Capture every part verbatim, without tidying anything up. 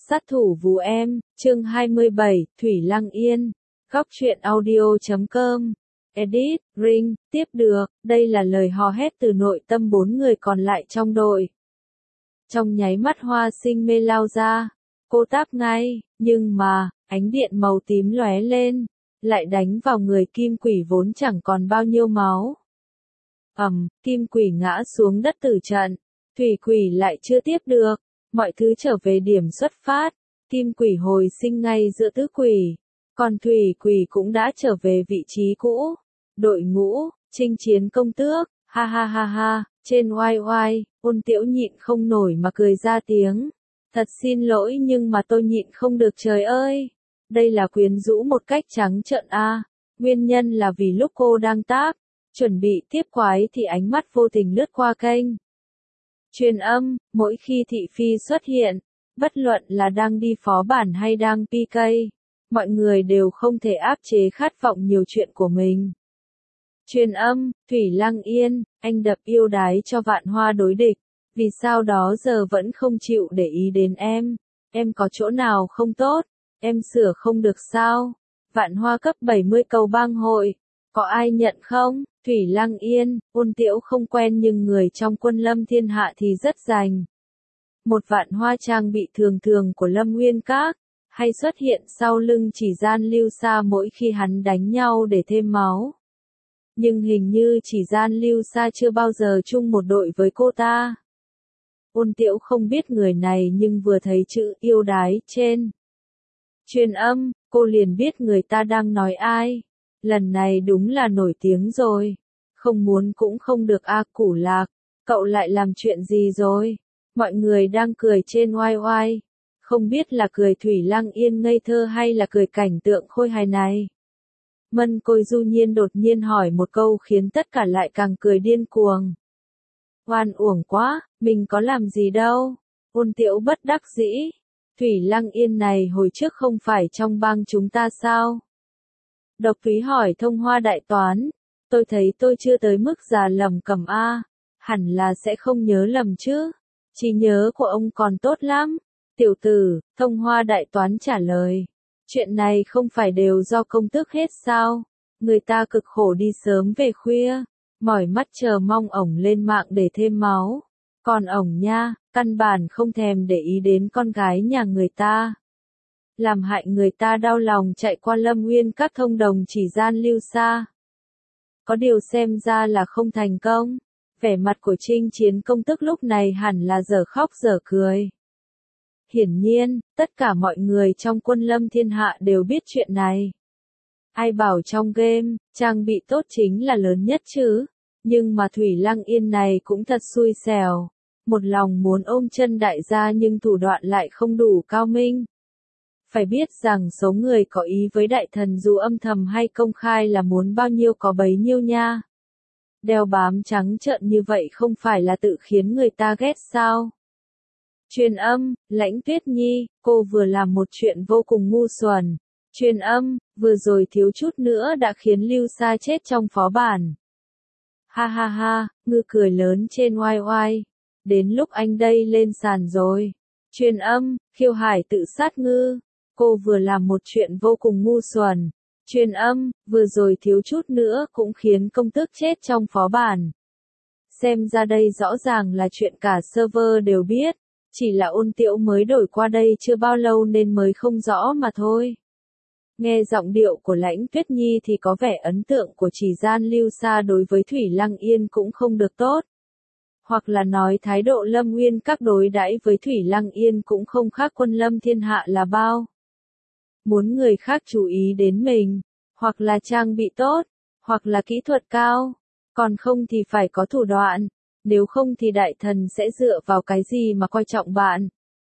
Sát thủ Vú Em, chương hai mươi bảy, Thủy Lăng Yên, góc truyện audio chấm com, edit, ring, tiếp được, đây là lời hò hét từ nội tâm bốn người còn lại trong đội. Trong nháy mắt Hoa Sinh mê lao ra, cô táp ngay, nhưng mà, ánh điện màu tím lóe lên, lại đánh vào người kim quỷ vốn chẳng còn bao nhiêu máu. Ầm, kim quỷ ngã xuống đất tử trận, thủy quỷ lại chưa tiếp được, mọi thứ trở về điểm xuất phát, kim quỷ hồi sinh ngay giữa tứ quỷ, còn thủy quỷ cũng đã trở về vị trí cũ. Đội ngũ, chinh chiến công tước, ha ha ha ha, trên oai oai, Ôn Tiễu nhịn không nổi mà cười ra tiếng. Thật xin lỗi nhưng mà tôi nhịn không được trời ơi. Đây là quyến rũ một cách trắng trợn a. Nguyên nhân là vì lúc cô đang táp, chuẩn bị tiếp quái thì ánh mắt vô tình lướt qua kênh truyền âm, mỗi khi thị phi xuất hiện, bất luận là đang đi phó bản hay đang pê ca, mọi người đều không thể áp chế khát vọng nhiều chuyện của mình. Truyền âm, Thủy Lăng Yên, anh đập yêu đái cho Vạn Hoa đối địch, vì sao đó giờ vẫn không chịu để ý đến em, em có chỗ nào không tốt, em sửa không được sao? Vạn Hoa cấp bảy mươi cầu bang hội, có ai nhận không? Thủy Lăng Yên, Ôn Tiễu không quen nhưng người trong quân Lâm Thiên Hạ thì rất rành. Một Vạn Hoa trang bị thường thường của Lâm Nguyên Các, hay xuất hiện sau lưng Chỉ Gian Lưu Sa mỗi khi hắn đánh nhau để thêm máu. Nhưng hình như Chỉ Gian Lưu Sa chưa bao giờ chung một đội với cô ta. Ôn Tiễu không biết người này nhưng vừa thấy chữ yêu đái trên truyền âm, cô liền biết người ta đang nói ai. Lần này đúng là nổi tiếng rồi. Không muốn cũng không được a. Củ Lạc, cậu lại làm chuyện gì rồi? Mọi người đang cười trên oai oai. Không biết là cười Thủy Lăng Yên ngây thơ hay là cười cảnh tượng khôi hài này. Mân Côi Du Nhiên đột nhiên hỏi một câu khiến tất cả lại càng cười điên cuồng. Oan uổng quá, mình có làm gì đâu. Ôn Tiễu bất đắc dĩ. Thủy Lăng Yên này hồi trước không phải trong bang chúng ta sao? Độc Túy hỏi Thông Hoa đại toán, tôi thấy tôi chưa tới mức già lầm cầm a, hẳn là sẽ không nhớ lầm chứ, trí nhớ của ông còn tốt lắm. Tiểu tử, Thông Hoa đại toán trả lời, chuyện này không phải đều do công tước hết sao, người ta cực khổ đi sớm về khuya, mỏi mắt chờ mong ổng lên mạng để thêm máu, còn ổng nha, căn bản không thèm để ý đến con gái nhà người ta. Làm hại người ta đau lòng chạy qua Lâm Nguyên Các thông đồng Chỉ Gian Lưu Sa. Có điều xem ra là không thành công, vẻ mặt của chinh chiến công tước lúc này hẳn là dở khóc dở cười. Hiển nhiên, tất cả mọi người trong quân Lâm Thiên Hạ đều biết chuyện này. Ai bảo trong game, trang bị tốt chính là lớn nhất chứ, nhưng mà Thủy Lăng Yên này cũng thật xui xẻo. Một lòng muốn ôm chân đại gia nhưng thủ đoạn lại không đủ cao minh. Phải biết rằng số người có ý với đại thần dù âm thầm hay công khai là muốn bao nhiêu có bấy nhiêu nha. Đeo bám trắng trợn như vậy không phải là tự khiến người ta ghét sao? Truyền âm, Lãnh Tuyết Nhi, cô vừa làm một chuyện vô cùng ngu xuẩn. Truyền âm, vừa rồi thiếu chút nữa đã khiến Lưu Sa chết trong phó bản. Ha ha ha, ngư cười lớn trên oai oai. Đến lúc anh đây lên sàn rồi. Truyền âm, Khiêu Hải tự sát ngư. Cô vừa làm một chuyện vô cùng ngu xuẩn. Truyền âm, vừa rồi thiếu chút nữa cũng khiến công tước chết trong phó bản. Xem ra đây rõ ràng là chuyện cả server đều biết. Chỉ là Ôn Tiễu mới đổi qua đây chưa bao lâu nên mới không rõ mà thôi. Nghe giọng điệu của Lãnh Tuyết Nhi thì có vẻ ấn tượng của Chỉ Gian Lưu Sa đối với Thủy Lăng Yên cũng không được tốt. Hoặc là nói thái độ Lâm Nguyên Các đối đãi với Thủy Lăng Yên cũng không khác quân Lâm Thiên Hạ là bao. Muốn người khác chú ý đến mình, hoặc là trang bị tốt, hoặc là kỹ thuật cao, còn không thì phải có thủ đoạn, nếu không thì đại thần sẽ dựa vào cái gì mà coi trọng bạn.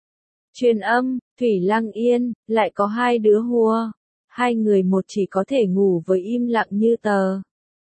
Truyền âm, Thủy Lăng Yên, lại có hai đứa hùa, hai người một chỉ có thể ngủ với im lặng như tờ.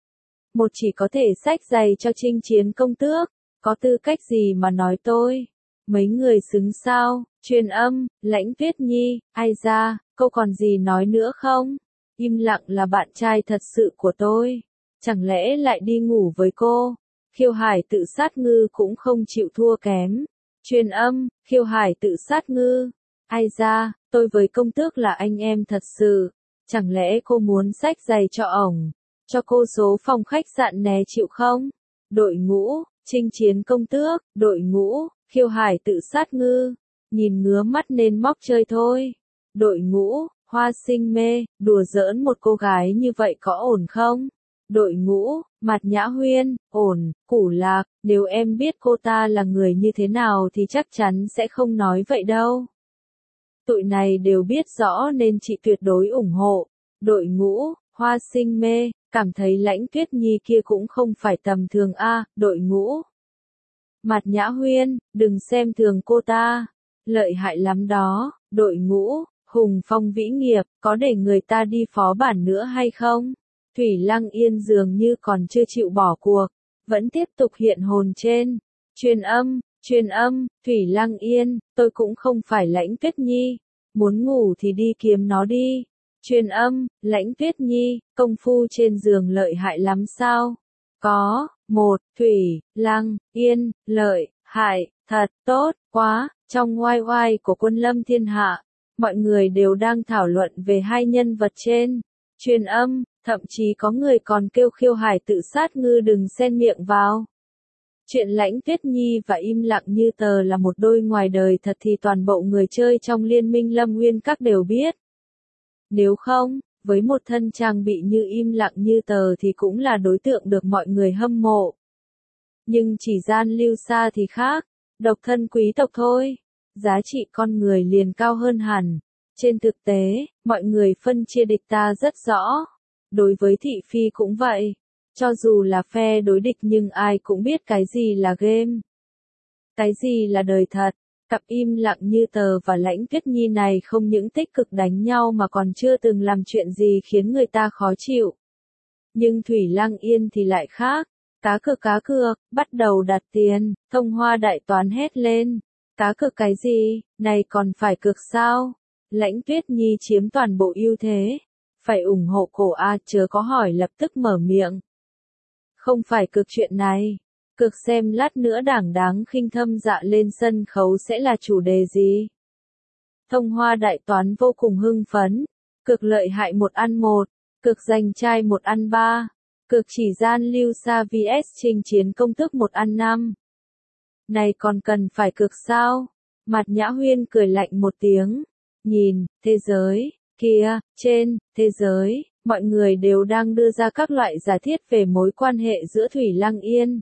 Một chỉ có thể xách giày cho chinh chiến công tước, có tư cách gì mà nói tôi? Mấy người xứng sao? Truyền âm, Lãnh Tuyết Nhi, ai ra, câu còn gì nói nữa không? Im lặng là bạn trai thật sự của tôi. Chẳng lẽ lại đi ngủ với cô? Khiêu Hải tự sát ngư cũng không chịu thua kém. Truyền âm, Khiêu Hải tự sát ngư. Ai da, tôi với công tước là anh em thật sự. Chẳng lẽ cô muốn xách giày cho ổng? Cho cô số phòng khách sạn né chịu không? Đội ngũ, chinh chiến công tước, đội ngũ, khiêu hải tự sát ngư. Nhìn ngứa mắt nên móc chơi thôi. Đội ngũ, hoa sinh mê, đùa giỡn một cô gái như vậy có ổn không? Đội ngũ, Mạt Nhã Huyên, ổn, Củ Lạc, nếu em biết cô ta là người như thế nào thì chắc chắn sẽ không nói vậy đâu. Tụi này đều biết rõ nên chị tuyệt đối ủng hộ. Đội ngũ, hoa sinh mê, cảm thấy Lãnh Tuyết Nhi kia cũng không phải tầm thường a. Đội ngũ, Mạt Nhã Huyên, đừng xem thường cô ta. Lợi hại lắm đó. Đội ngũ, Hùng Phong Vĩ Nghiệp, có để người ta đi phó bản nữa hay không? Thủy Lăng Yên dường như còn chưa chịu bỏ cuộc, vẫn tiếp tục hiện hồn trên. Truyền âm, truyền âm, Thủy Lăng Yên, tôi cũng không phải Lãnh Tuyết Nhi. Muốn ngủ thì đi kiếm nó đi. Truyền âm, Lãnh Tuyết Nhi, công phu trên giường lợi hại lắm sao? Có, một, Thủy, Lăng, Yên, lợi, hại, thật, tốt, quá, trong oai oai của quân lâm thiên hạ, mọi người đều đang thảo luận về hai nhân vật trên. Truyền âm, thậm chí có người còn kêu khiêu hải tự sát ngư đừng xen miệng vào. Chuyện Lãnh Tuyết Nhi và Im Lặng Như Tờ là một đôi ngoài đời thật thì toàn bộ người chơi trong Liên minh Lâm Nguyên các đều biết. Nếu không, với một thân trang bị như Im Lặng Như Tờ thì cũng là đối tượng được mọi người hâm mộ. Nhưng chỉ gian lưu xa thì khác, độc thân quý tộc thôi, giá trị con người liền cao hơn hẳn. Trên thực tế, mọi người phân chia địch ta rất rõ. Đối với thị phi cũng vậy. Cho dù là phe đối địch nhưng ai cũng biết cái gì là game. Cái gì là đời thật. Cặp Im Lặng Như Tờ và Lãnh Tuyết Nhi này không những tích cực đánh nhau mà còn chưa từng làm chuyện gì khiến người ta khó chịu. Nhưng Thủy Lăng Yên thì lại khác. Cá cược cá cược, bắt đầu đặt tiền, Thông Hoa đại toán hét lên. Cá cược cái gì, này còn phải cược sao? Lãnh Tuyết Nhi chiếm toàn bộ ưu thế. Phải ủng hộ cổ A chớ có hỏi lập tức mở miệng. Không phải cược chuyện này. Cược xem lát nữa Đảng Đáng Khinh Thâm Dạ lên sân khấu sẽ là chủ đề gì. Thông Hoa đại toán vô cùng hưng phấn. Cược lợi hại một ăn một. Cược giành trai một ăn ba. Cược chỉ gian lưu xa vs chinh chiến công tước một ăn năm. Này còn cần phải cược sao? Mạt Nhã Huyên cười lạnh một tiếng. Nhìn, thế giới, kia, trên, thế giới, mọi người đều đang đưa ra các loại giả thiết về mối quan hệ giữa Thủy Lăng Yên.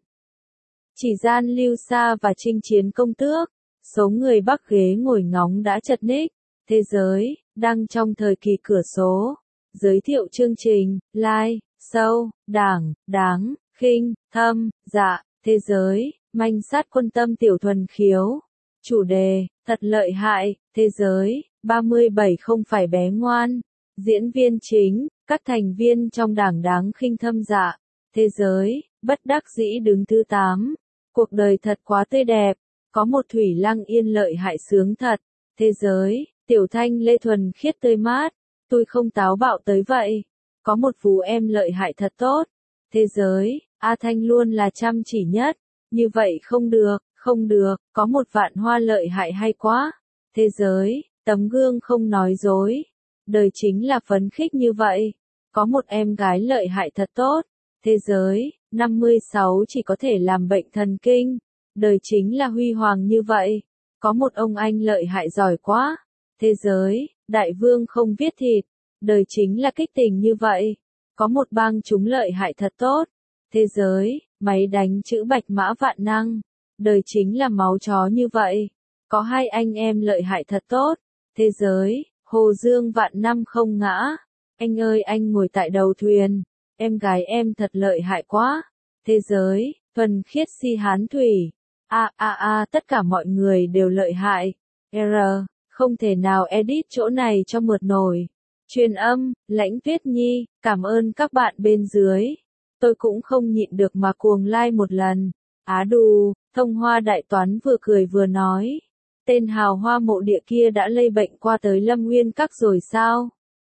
Chỉ gian lưu xa và chinh chiến công tước. Số người bắc ghế ngồi ngóng đã chật ních. Thế giới, đang trong thời kỳ cửa số. Giới thiệu chương trình, like, show, đảng, đáng, khinh, thâm, dạ, thế giới, manh sát quân tâm tiểu thuần khiếu. Chủ đề, thật lợi hại, thế giới, ba mươi bảy không phải bé ngoan. Diễn viên chính, các thành viên trong Đảng Đáng Khinh Thâm Dạ. Thế giới, bất đắc dĩ đứng thứ tám. Cuộc đời thật quá tươi đẹp. Có một Thủy Lăng Yên lợi hại sướng thật. Thế giới, Tiểu Thanh Lê thuần khiết tươi mát. Tôi không táo bạo tới vậy. Có một Phú Em lợi hại thật tốt. Thế giới, A Thanh luôn là chăm chỉ nhất. Như vậy không được, không được, có một Vạn Hoa lợi hại hay quá. Thế giới, tấm gương không nói dối. Đời chính là phấn khích như vậy. Có một em gái lợi hại thật tốt. Thế giới, năm mươi sáu chỉ có thể làm bệnh thần kinh. Đời chính là huy hoàng như vậy. Có một ông anh lợi hại giỏi quá. Thế giới, đại vương không viết thịt. Đời chính là kích tình như vậy. Có một bang chúng lợi hại thật tốt. Thế giới, máy đánh chữ bạch mã vạn năng. Đời chính là máu chó như vậy. Có hai anh em lợi hại thật tốt. Thế giới, Hồ Dương vạn năm không ngã. Anh ơi anh ngồi tại đầu thuyền. Em gái em thật lợi hại quá. Thế giới, thuần khiết si hán thủy. A a a tất cả mọi người đều lợi hại. R, không thể nào edit chỗ này cho mượt nổi. Truyền âm, Lãnh Tuyết Nhi, cảm ơn các bạn bên dưới. Tôi cũng không nhịn được mà cuồng like một lần. Á đù, Thông Hoa đại toán vừa cười vừa nói. Tên hào hoa mộ địa kia đã lây bệnh qua tới Lâm Nguyên các rồi sao?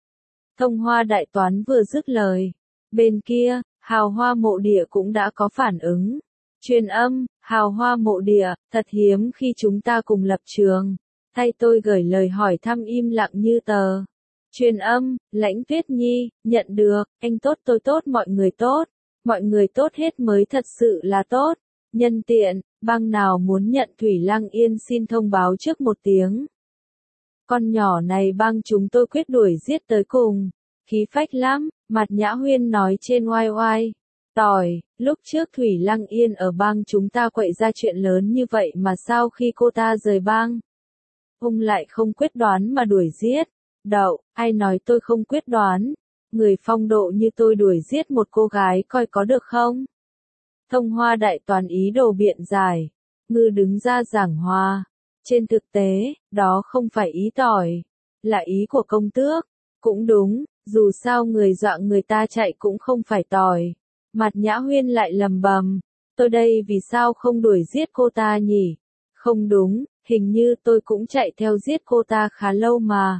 Thông Hoa đại toán vừa dứt lời. Bên kia, hào hoa mộ địa cũng đã có phản ứng. Truyền âm, hào hoa mộ địa, thật hiếm khi chúng ta cùng lập trường. Tay tôi gửi lời hỏi thăm im lặng như tờ. Truyền âm, Lãnh Tuyết Nhi, nhận được, anh tốt tôi tốt mọi người tốt. Mọi người tốt hết mới thật sự là tốt. Nhân tiện, bang nào muốn nhận Thủy Lăng Yên xin thông báo trước một tiếng. Con nhỏ này bang chúng tôi quyết đuổi giết tới cùng. Khí phách lắm, Mạt Nhã Huyên nói trên oai oai. Tỏi, lúc trước Thủy Lăng Yên ở bang chúng ta quậy ra chuyện lớn như vậy mà sao khi cô ta rời bang, ông lại không quyết đoán mà đuổi giết. Đậu, ai nói tôi không quyết đoán. Người phong độ như tôi đuổi giết một cô gái coi có được không? Thông Hoa đại toàn ý đồ biện giải. Ngư đứng ra giảng hòa. Trên thực tế, đó không phải ý tỏi, là ý của công tước. Cũng đúng, dù sao người dọa người ta chạy cũng không phải tỏi. Mạt Nhã Huyên lại lầm bầm. Tôi đây vì sao không đuổi giết cô ta nhỉ? Không đúng, hình như tôi cũng chạy theo giết cô ta khá lâu mà.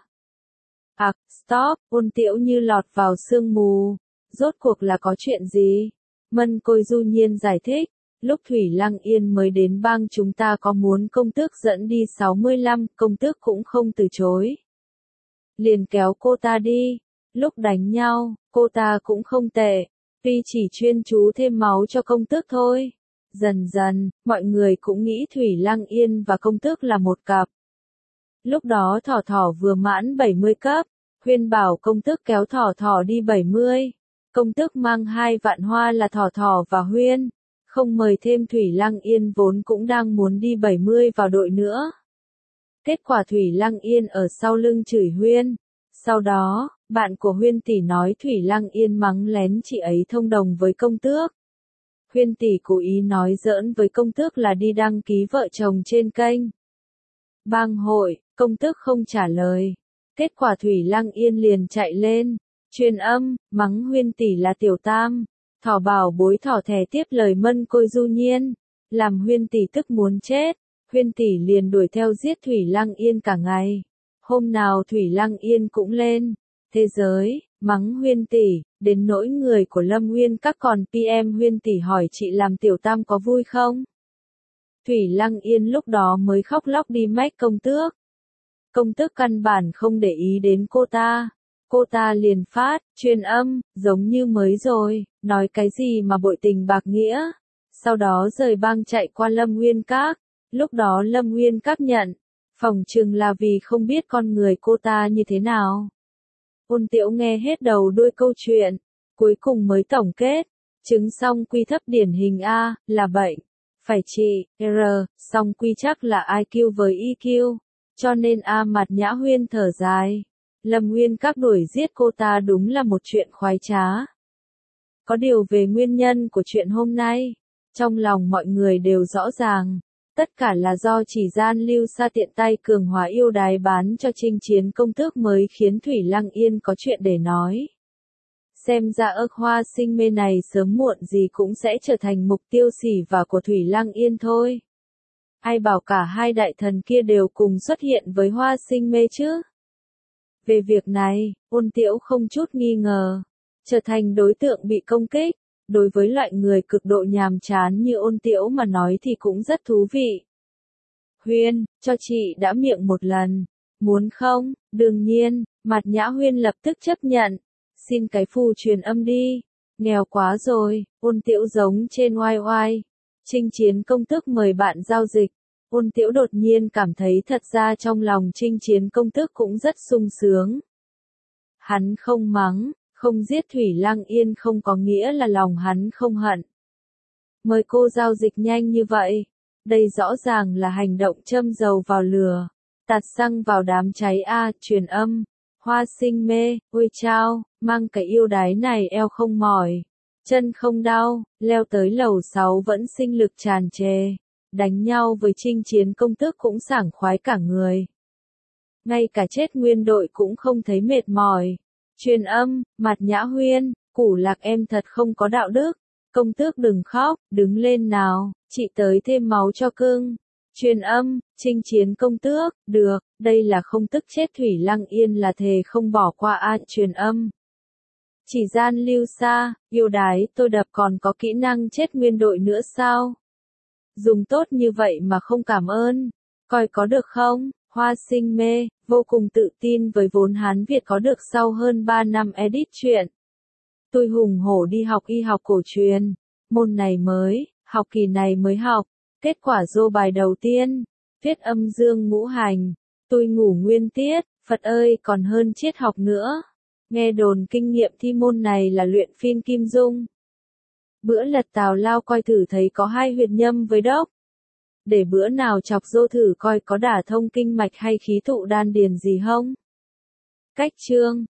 À, stop, Ôn Tiễu như lọt vào sương mù. Rốt cuộc là có chuyện gì? Mân Côi du nhiên giải thích. Lúc Thủy Lăng Yên mới đến bang chúng ta có muốn công tước dẫn đi sáu mươi lăm, công tước cũng không từ chối. Liền kéo cô ta đi. Lúc đánh nhau, cô ta cũng không tệ. Tuy chỉ chuyên chú thêm máu cho công tước thôi. Dần dần, mọi người cũng nghĩ Thủy Lăng Yên và công tước là một cặp. Lúc đó Thỏ Thỏ vừa mãn bảy mươi cấp, Huyên bảo công tước kéo Thỏ Thỏ đi bảy mươi. Công tước mang hai vạn hoa là Thỏ Thỏ và Huyên, không mời thêm Thủy Lăng Yên vốn cũng đang muốn đi bảy mươi vào đội nữa. Kết quả Thủy Lăng Yên ở sau lưng chửi Huyên. Sau đó, bạn của Huyên tỷ nói Thủy Lăng Yên mắng lén chị ấy thông đồng với công tước. Huyên tỷ cố ý nói giỡn với công tước là đi đăng ký vợ chồng trên kênh bang hội, công tước không trả lời. Kết quả Thủy Lăng Yên liền chạy lên, truyền âm, mắng Huyên tỷ là tiểu tam. Thỏ bảo bối thỏ thẻ tiếp lời Mân Côi du nhiên, làm Huyên tỷ tức muốn chết. Huyên tỷ liền đuổi theo giết Thủy Lăng Yên cả ngày. Hôm nào Thủy Lăng Yên cũng lên thế giới, mắng Huyên tỷ, đến nỗi người của Lâm Nguyên các còn pê em Huyên tỷ hỏi chị làm tiểu tam có vui không? Thủy Lăng Yên lúc đó mới khóc lóc đi mách công tước. Công tước căn bản không để ý đến cô ta. Cô ta liền phát, truyền âm, giống như mới rồi, nói cái gì mà bội tình bạc nghĩa. Sau đó rời bang chạy qua Lâm Nguyên Các. Lúc đó Lâm Nguyên Các nhận, phỏng chừng là vì không biết con người cô ta như thế nào. Ôn Tiễu nghe hết đầu đuôi câu chuyện, cuối cùng mới tổng kết. Chứng song quy thấp điển hình A, là bệnh. Phải trị, R, song quy chắc là i kiu với i kiu. Cho nên A Mạt Nhã Huyên thở dài. Lâm Nguyên Các đuổi giết cô ta đúng là một chuyện khoái trá. Có điều về nguyên nhân của chuyện hôm nay, trong lòng mọi người đều rõ ràng. Tất cả là do chỉ gian lưu sa tiện tay cường hóa yêu đái bán cho chinh chiến công tước mới khiến Thủy Lăng Yên có chuyện để nói. Xem ra ước hoa sinh mê này sớm muộn gì cũng sẽ trở thành mục tiêu xỉ vả của Thủy Lăng Yên thôi. Ai bảo cả hai đại thần kia đều cùng xuất hiện với hoa sinh mê chứ? Về việc này, Ôn Tiễu không chút nghi ngờ, trở thành đối tượng bị công kích. Đối với loại người cực độ nhàm chán như Ôn Tiễu mà nói thì cũng rất thú vị. Huyên, cho chị đã miệng một lần. Muốn không? Đương nhiên, Mạt Nhã Huyên lập tức chấp nhận. Xin cái phù truyền âm đi. Nghèo quá rồi, Ôn Tiễu giống trên oai oai. Chinh chiến công tước mời bạn giao dịch. Ôn Tiễu đột nhiên cảm thấy thật ra trong lòng chinh chiến công tước cũng rất sung sướng. Hắn không mắng. Không giết Thủy Lăng Yên không có nghĩa là lòng hắn không hận. Mời cô giao dịch nhanh như vậy. Đây rõ ràng là hành động châm dầu vào lửa. Tạt xăng vào đám cháy A, truyền âm. Hoa sinh mê, ôi chao, mang cái yêu đái này eo không mỏi. Chân không đau, leo tới lầu sáu vẫn sinh lực tràn trề. Đánh nhau với chinh chiến công tước cũng sảng khoái cả người. Ngay cả chết nguyên đội cũng không thấy mệt mỏi. Truyền âm, Mạt Nhã Huyên, Củ Lạc em thật không có đạo đức. Công tước đừng khóc, đứng lên nào, chị tới thêm máu cho cưng. Truyền âm, chinh chiến công tước, được, đây là không tức chết Thủy Lăng Yên là thề không bỏ qua a. Truyền âm. Chỉ gian lưu sa, yêu đái tôi đập còn có kỹ năng chết nguyên đội nữa sao? Dùng tốt như vậy mà không cảm ơn, coi có được không? Hoa Sinh mê, vô cùng tự tin với vốn Hán Việt có được sau hơn ba năm edit truyện. Tôi hùng hổ đi học y học cổ truyền, môn này mới, học kỳ này mới học, kết quả dô bài đầu tiên, viết âm dương ngũ hành, tôi ngủ nguyên tiết, Phật ơi còn hơn triết học nữa. Nghe đồn kinh nghiệm thi môn này là luyện phim kim dung. Bữa lật tào lao coi thử thấy có hai huyệt nhâm với đốc. Để bữa nào chọc dô thử coi có đả thông kinh mạch hay khí tụ đan điền gì không. Cách chương